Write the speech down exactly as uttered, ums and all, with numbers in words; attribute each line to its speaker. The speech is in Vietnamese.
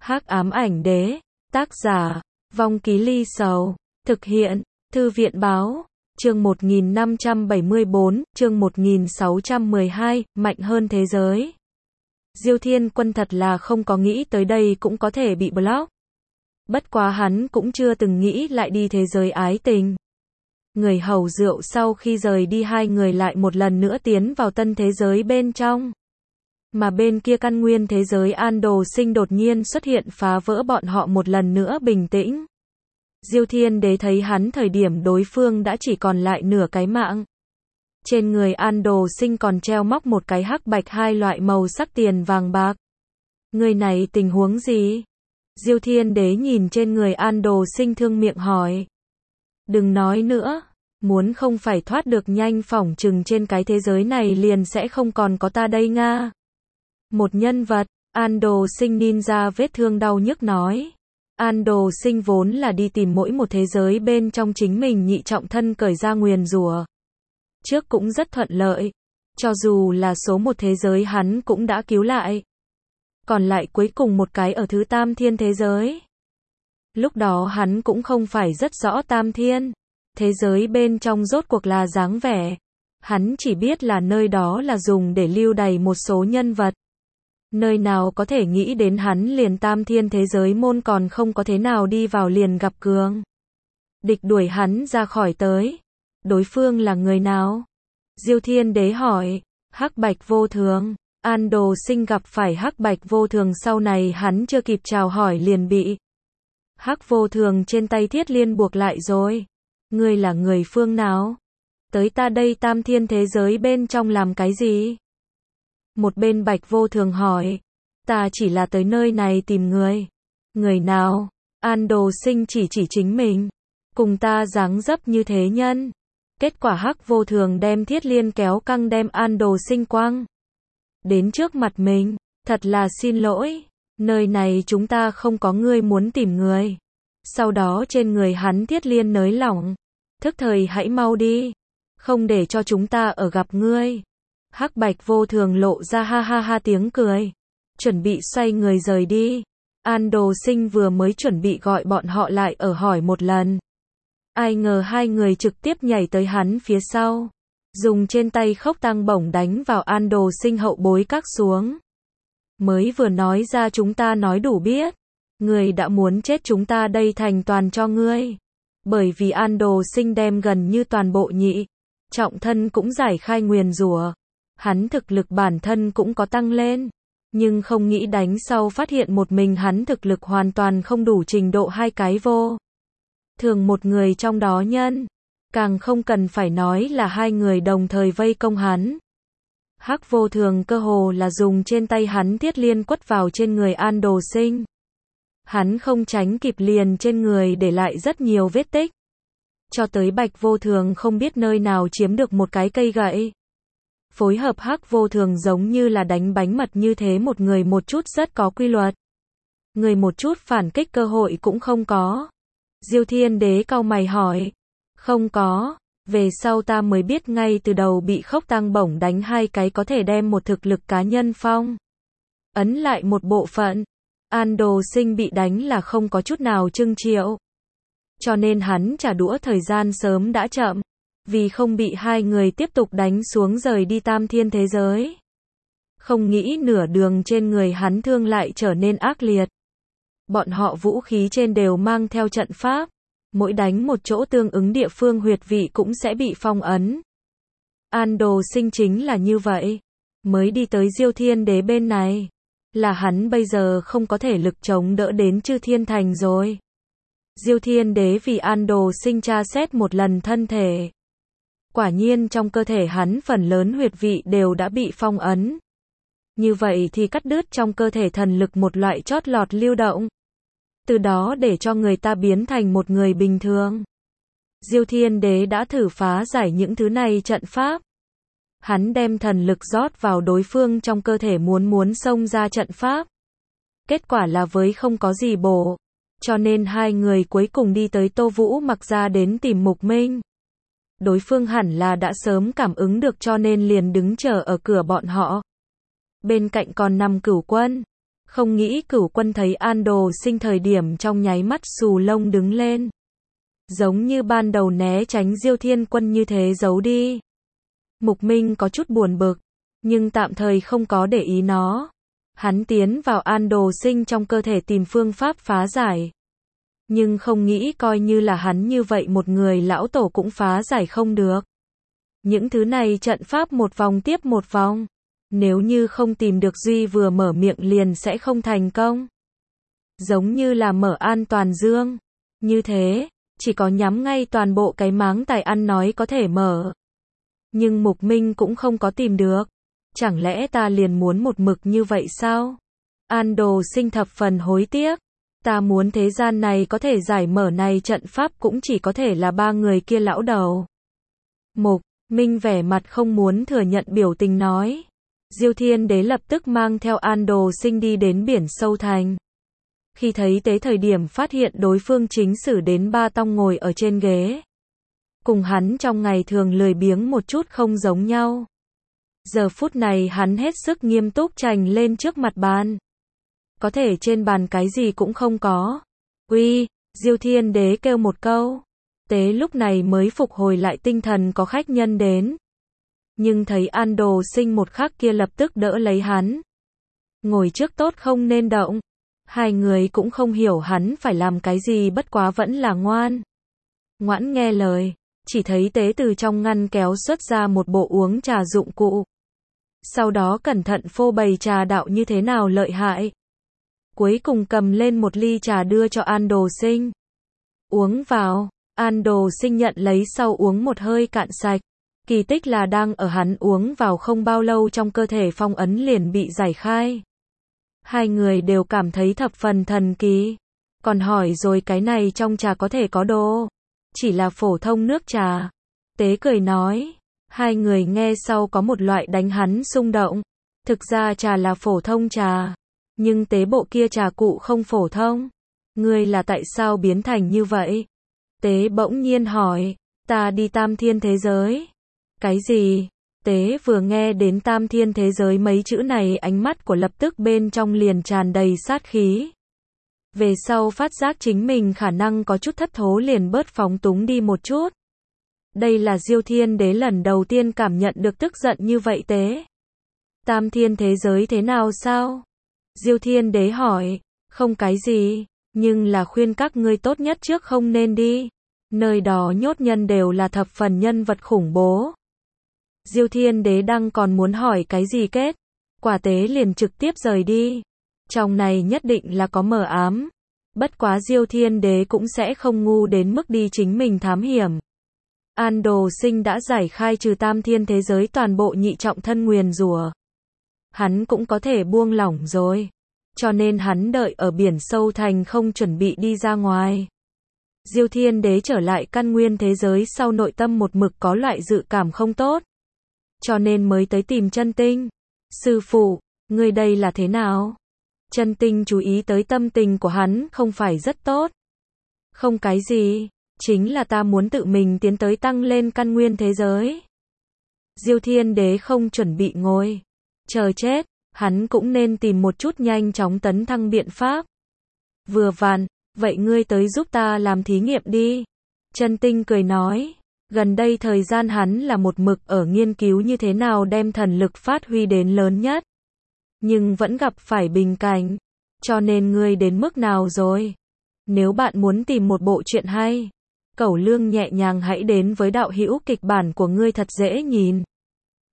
Speaker 1: Hắc ám ảnh đế, tác giả, Vong Ký Ly Sầu, thực hiện, Thư viện báo, chương một nghìn năm trăm bảy mươi bốn, chương một nghìn sáu trăm mười hai, mạnh hơn thế giới. Diêu Thiên Quân thật là không có nghĩ tới đây cũng có thể bị block. Bất quá hắn cũng chưa từng nghĩ lại đi thế giới ái tình. Người hầu rượu sau khi rời đi hai người lại một lần nữa tiến vào tân thế giới bên trong. Mà bên kia căn nguyên thế giới An Đồ Sinh đột nhiên xuất hiện phá vỡ bọn họ một lần nữa bình tĩnh. Diêu Thiên Đế thấy hắn thời điểm đối phương đã chỉ còn lại nửa cái mạng. Trên người An Đồ Sinh còn treo móc một cái hắc bạch hai loại màu sắc tiền vàng bạc. Người này tình huống gì? Diêu Thiên Đế nhìn trên người An Đồ Sinh thương miệng hỏi. Đừng nói nữa, muốn không phải thoát được nhanh phỏng chừng trên cái thế giới này liền sẽ không còn có ta đây nga. Một nhân vật, An Đồ Sinh ninja vết thương đau nhức nói. An Đồ Sinh vốn là đi tìm mỗi một thế giới bên trong chính mình nhị trọng thân cởi ra nguyền rủa. Trước cũng rất thuận lợi, cho dù là số một thế giới hắn cũng đã cứu lại. Còn lại cuối cùng một cái ở thứ tam thiên thế giới. Lúc đó hắn cũng không phải rất rõ tam thiên thế giới bên trong rốt cuộc là dáng vẻ. Hắn chỉ biết là nơi đó là dùng để lưu đày một số nhân vật. Nơi nào có thể nghĩ đến hắn liền tam thiên thế giới môn còn không có thế nào đi vào liền gặp cường địch đuổi hắn ra khỏi tới. Đối phương là người nào? Diêu Thiên Đế hỏi. Hắc Bạch Vô Thường. An Đồ Sinh gặp phải Hắc Bạch Vô Thường sau này hắn chưa kịp chào hỏi liền bị Hắc Vô Thường trên tay thiết liên buộc lại rồi. Ngươi là người phương nào? Tới ta đây tam thiên thế giới bên trong làm cái gì? Một bên Bạch Vô Thường hỏi. Ta chỉ là tới nơi này tìm người. Người nào? An Đồ Sinh chỉ chỉ chính mình. Cùng ta dáng dấp như thế nhân. Kết quả Hắc Vô Thường đem thiết liên kéo căng đem An Đồ Sinh quăng đến trước mặt mình. Thật là xin lỗi. Nơi này chúng ta không có ngươi muốn tìm người. Sau đó trên người hắn thiết liên nới lỏng. Thức thời hãy mau đi. Không để cho chúng ta ở gặp ngươi. Hắc Bạch Vô Thường lộ ra ha ha ha tiếng cười. Chuẩn bị xoay người rời đi. An Đồ Sinh vừa mới chuẩn bị gọi bọn họ lại ở hỏi một lần. Ai ngờ hai người trực tiếp nhảy tới hắn phía sau. Dùng trên tay khốc tăng bổng đánh vào An Đồ Sinh hậu bối các xuống. Mới vừa nói ra chúng ta nói đủ biết. Người đã muốn chết chúng ta đây thành toàn cho ngươi. Bởi vì An Đồ Sinh đem gần như toàn bộ nhị trọng thân cũng giải khai nguyền rủa. Hắn thực lực bản thân cũng có tăng lên. Nhưng không nghĩ đánh sau phát hiện một mình hắn thực lực hoàn toàn không đủ trình độ hai cái vô thường một người trong đó nhân. Càng không cần phải nói là hai người đồng thời vây công hắn. Hắc Vô Thường cơ hồ là dùng trên tay hắn thiết liên quất vào trên người An Đồ Sinh. Hắn không tránh kịp liền trên người để lại rất nhiều vết tích. Cho tới Bạch Vô Thường không biết nơi nào chiếm được một cái cây gậy. Phối hợp Hắc Vô Thường giống như là đánh bánh mật như thế một người một chút rất có quy luật. Người một chút phản kích cơ hội cũng không có. Diêu Thiên Đế cau mày hỏi. Không có. Về sau ta mới biết ngay từ đầu bị khốc tăng bổng đánh hai cái có thể đem một thực lực cá nhân phong ấn lại một bộ phận. An Đồ Sinh bị đánh là không có chút nào trưng triệu. Cho nên hắn trả đũa thời gian sớm đã chậm. Vì không bị hai người tiếp tục đánh xuống rời đi tam thiên thế giới. Không nghĩ nửa đường trên người hắn thương lại trở nên ác liệt. Bọn họ vũ khí trên đều mang theo trận pháp. Mỗi đánh một chỗ tương ứng địa phương huyệt vị cũng sẽ bị phong ấn. An Đồ Sinh chính là như vậy. Mới đi tới Diêu Thiên Đế bên này. Là hắn bây giờ không có thể lực chống đỡ đến Chư Thiên Thành rồi. Diêu Thiên Đế vì An Đồ Sinh tra xét một lần thân thể. Quả nhiên trong cơ thể hắn phần lớn huyệt vị đều đã bị phong ấn. Như vậy thì cắt đứt trong cơ thể thần lực một loại chót lọt lưu động. Từ đó để cho người ta biến thành một người bình thường. Diêu Thiên Đế đã thử phá giải những thứ này trận pháp. Hắn đem thần lực rót vào đối phương trong cơ thể muốn muốn xông ra trận pháp. Kết quả là với không có gì bổ. Cho nên hai người cuối cùng đi tới Tô Vũ Mặc ra đến tìm Mục Minh. Đối phương hẳn là đã sớm cảm ứng được cho nên liền đứng chờ ở cửa bọn họ. Bên cạnh còn nằm Cửu Quân. Không nghĩ Cửu Quân thấy An Đồ Sinh thời điểm trong nháy mắt xù lông đứng lên. Giống như ban đầu né tránh Diêu Thiên Quân như thế giấu đi. Mục Minh có chút buồn bực, nhưng tạm thời không có để ý nó. Hắn tiến vào An Đồ Sinh trong cơ thể tìm phương pháp phá giải. Nhưng không nghĩ coi như là hắn như vậy một người lão tổ cũng phá giải không được. Những thứ này trận pháp một vòng tiếp một vòng. Nếu như không tìm được Duy vừa mở miệng liền sẽ không thành công. Giống như là mở an toàn dương. Như thế, chỉ có nhắm ngay toàn bộ cái máng tài ăn nói có thể mở. Nhưng Mục Minh cũng không có tìm được. Chẳng lẽ ta liền muốn một mực như vậy sao? An Đồ Sinh thập phần hối tiếc. Ta muốn thế gian này có thể giải mở này trận pháp cũng chỉ có thể là ba người kia lão đầu. Mục Minh vẻ mặt không muốn thừa nhận biểu tình nói. Diêu Thiên Đế lập tức mang theo An Đồ Sinh đi đến biển sâu thành. Khi thấy tế thời điểm phát hiện đối phương chính sử đến ba tông ngồi ở trên ghế. Cùng hắn trong ngày thường lười biếng một chút không giống nhau. Giờ phút này hắn hết sức nghiêm túc trành lên trước mặt bàn. Có thể trên bàn cái gì cũng không có. Uy, Diêu Thiên Đế kêu một câu. Tế lúc này mới phục hồi lại tinh thần có khách nhân đến. Nhưng thấy An Đồ Sinh một khắc kia lập tức đỡ lấy hắn. Ngồi trước tốt không nên động. Hai người cũng không hiểu hắn phải làm cái gì bất quá vẫn là ngoan. Ngoãn nghe lời. Chỉ thấy tế từ trong ngăn kéo xuất ra một bộ uống trà dụng cụ. Sau đó cẩn thận phô bày trà đạo như thế nào lợi hại. Cuối cùng cầm lên một ly trà đưa cho An Đồ Sinh. Uống vào. An Đồ Sinh nhận lấy sau uống một hơi cạn sạch. Kỳ tích là đang ở hắn uống vào không bao lâu trong cơ thể phong ấn liền bị giải khai. Hai người đều cảm thấy thập phần thần kỳ. Còn hỏi rồi cái này trong trà có thể có đồ. Chỉ là phổ thông nước trà. Tế cười nói. Hai người nghe sau có một loại đánh hắn xung động. Thực ra trà là phổ thông trà. Nhưng tế bộ kia trà cụ không phổ thông. Ngươi là tại sao biến thành như vậy? Tế bỗng nhiên hỏi. Ta đi tam thiên thế giới. Cái gì? Tế vừa nghe đến tam thiên thế giới mấy chữ này ánh mắt của lập tức bên trong liền tràn đầy sát khí. Về sau phát giác chính mình khả năng có chút thất thố liền bớt phóng túng đi một chút. Đây là Diêu Thiên Đế lần đầu tiên cảm nhận được tức giận như vậy Tế. Tam thiên thế giới thế nào sao? Diêu Thiên Đế hỏi. Không cái gì, nhưng là khuyên các ngươi tốt nhất trước không nên đi. Nơi đó nhốt nhân đều là thập phần nhân vật khủng bố. Diêu Thiên Đế đang còn muốn hỏi cái gì kết. Quả Tế liền trực tiếp rời đi. Trong này nhất định là có mờ ám. Bất quá Diêu Thiên Đế cũng sẽ không ngu đến mức đi chính mình thám hiểm. An Đồ Sinh đã giải khai trừ tam thiên thế giới toàn bộ nhị trọng thân nguyền rủa. Hắn cũng có thể buông lỏng rồi. Cho nên hắn đợi ở biển sâu thành không chuẩn bị đi ra ngoài. Diêu Thiên Đế trở lại căn nguyên thế giới sau nội tâm một mực có loại dự cảm không tốt. Cho nên mới tới tìm Chân Tinh. Sư phụ, ngươi đây là thế nào? Chân Tinh chú ý tới tâm tình của hắn không phải rất tốt. Không cái gì, chính là ta muốn tự mình tiến tới tăng lên căn nguyên thế giới. Diêu Thiên Đế không chuẩn bị ngồi. Chờ chết, hắn cũng nên tìm một chút nhanh chóng tấn thăng biện pháp. Vừa vặn, vậy ngươi tới giúp ta làm thí nghiệm đi. Chân Tinh cười nói. Gần đây thời gian hắn là một mực ở nghiên cứu như thế nào đem thần lực phát huy đến lớn nhất. Nhưng vẫn gặp phải bình cảnh. Cho nên ngươi đến mức nào rồi? Nếu bạn muốn tìm một bộ truyện hay, Cẩu Lương nhẹ nhàng hãy đến với đạo hữu kịch bản của ngươi thật dễ nhìn.